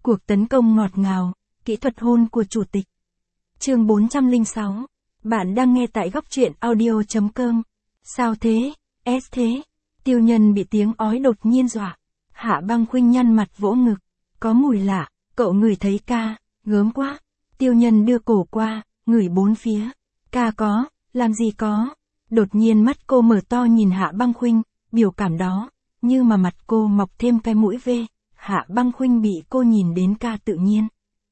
Cuộc tấn công ngọt ngào, kỹ thuật hôn của chủ tịch. Chương 406. Bạn đang nghe tại góc truyện audio.com. Sao thế, thế. Tiêu Nhân bị tiếng ói đột nhiên dọa. Hạ Băng Khuynh nhăn mặt vỗ ngực. Có mùi lạ, cậu ngửi thấy ca, gớm quá. Tiêu Nhân đưa cổ qua, ngửi bốn phía. Ca có, làm gì có. Đột nhiên mắt cô mở to nhìn Hạ Băng Khuynh, biểu cảm đó, như mà mặt cô mọc thêm cái mũi vê. Hạ Băng Khuynh bị cô nhìn đến ca tự nhiên.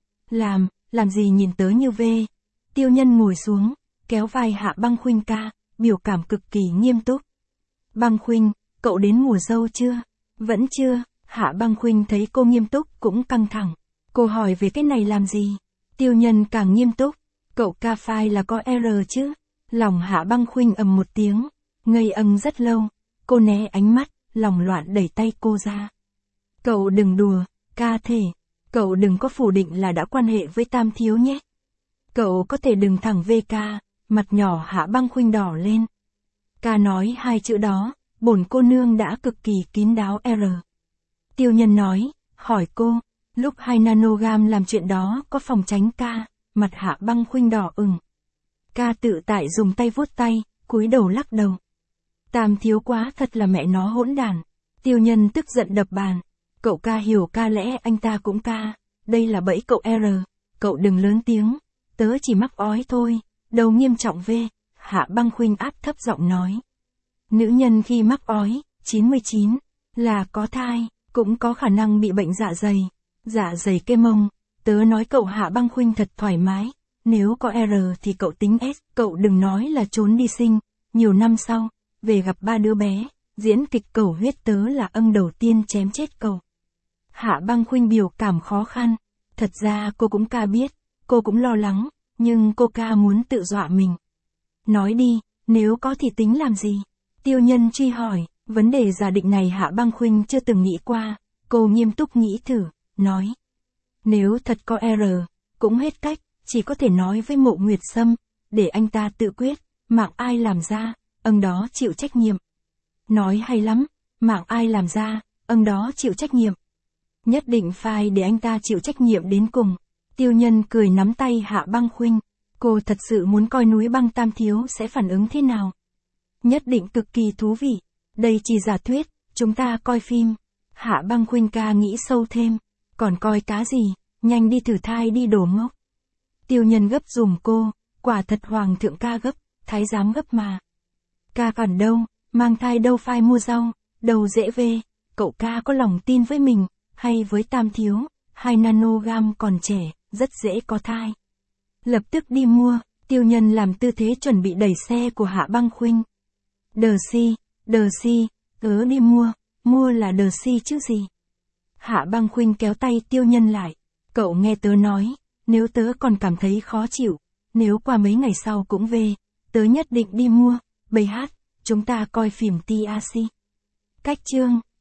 Làm gì nhìn tớ như vê. Tiêu Nhân ngồi xuống, kéo vai Hạ Băng Khuynh ca, biểu cảm cực kỳ nghiêm túc. Băng Khuynh, cậu đến mùa dâu chưa? Vẫn chưa. Hạ Băng Khuynh thấy cô nghiêm túc cũng căng thẳng. Cô hỏi về cái này làm gì? Tiêu Nhân càng nghiêm túc. Cậu ca phai là có R chứ? Lòng Hạ Băng Khuynh ầm một tiếng. Ngây âng rất lâu. Cô né ánh mắt, lòng loạn đẩy tay cô ra. Cậu đừng đùa, ca thể. Cậu đừng có phủ định là đã quan hệ với Tam Thiếu nhé. Cậu có thể đừng thẳng VK, mặt nhỏ Hạ Băng Khuynh đỏ lên. Ca nói hai chữ đó, bổn cô nương đã cực kỳ kín đáo R. Tiêu Nhân nói, hỏi cô, lúc 2 nanogam làm chuyện đó có phòng tránh ca, mặt Hạ Băng Khuynh đỏ ửng. Ca tự tại dùng tay vuốt tay, cúi đầu lắc đầu. Tam Thiếu quá thật là mẹ nó hỗn đản. Tiêu Nhân tức giận đập bàn. Cậu ca hiểu ca lẽ anh ta cũng ca, đây là bẫy cậu R, cậu đừng lớn tiếng, tớ chỉ mắc ói thôi, đầu nghiêm trọng V. Hạ Băng Khuynh áp thấp giọng nói. Nữ nhân khi mắc ói, 99, là có thai, cũng có khả năng bị bệnh dạ dày kê mông, tớ nói cậu Hạ Băng Khuynh thật thoải mái, nếu có R thì cậu tính S, cậu đừng nói là trốn đi sinh, nhiều năm sau, về gặp 3 đứa bé, diễn kịch cầu huyết tớ là âng đầu tiên chém chết cậu. Hạ Băng Khuynh biểu cảm khó khăn, thật ra cô cũng ca biết, cô cũng lo lắng, nhưng cô ca muốn tự dọa mình. Nói đi, nếu có thì tính làm gì? Tiêu Nhân truy hỏi, vấn đề giả định này Hạ Băng Khuynh chưa từng nghĩ qua, cô nghiêm túc nghĩ thử, nói. Nếu thật có R, cũng hết cách, chỉ có thể nói với Mộ Nguyệt Sâm, để anh ta tự quyết, mạng ai làm ra, ông đó chịu trách nhiệm. Nói hay lắm, mạng ai làm ra, ông đó chịu trách nhiệm. Nhất định phải để anh ta chịu trách nhiệm đến cùng. Tiêu Nhân cười nắm tay Hạ Băng Khuynh. Cô thật sự muốn coi núi băng Tam Thiếu sẽ phản ứng thế nào. Nhất định cực kỳ thú vị. Đây chỉ giả thuyết, chúng ta coi phim. Hạ Băng Khuynh ca nghĩ sâu thêm. Còn coi cá gì, nhanh đi thử thai đi đồ ngốc. Tiêu Nhân gấp dùm cô, quả thật hoàng thượng ca gấp, thái giám gấp mà. Ca còn đâu, mang thai đâu phải mua rau, đâu dễ về. Cậu ca có lòng tin với mình, hay với Tam Thiếu, 2 nanogam còn trẻ, rất dễ có thai. Lập tức đi mua, Tiêu Nhân làm tư thế chuẩn bị đẩy xe của Hạ Băng Khuynh. Đờ si, tớ đi mua là đờ si chứ gì. Hạ Băng Khuynh kéo tay Tiêu Nhân lại. Cậu nghe tớ nói, nếu tớ còn cảm thấy khó chịu, nếu qua mấy ngày sau cũng về, tớ nhất định đi mua, bày hát, chúng ta coi phim TRC. Cách chương.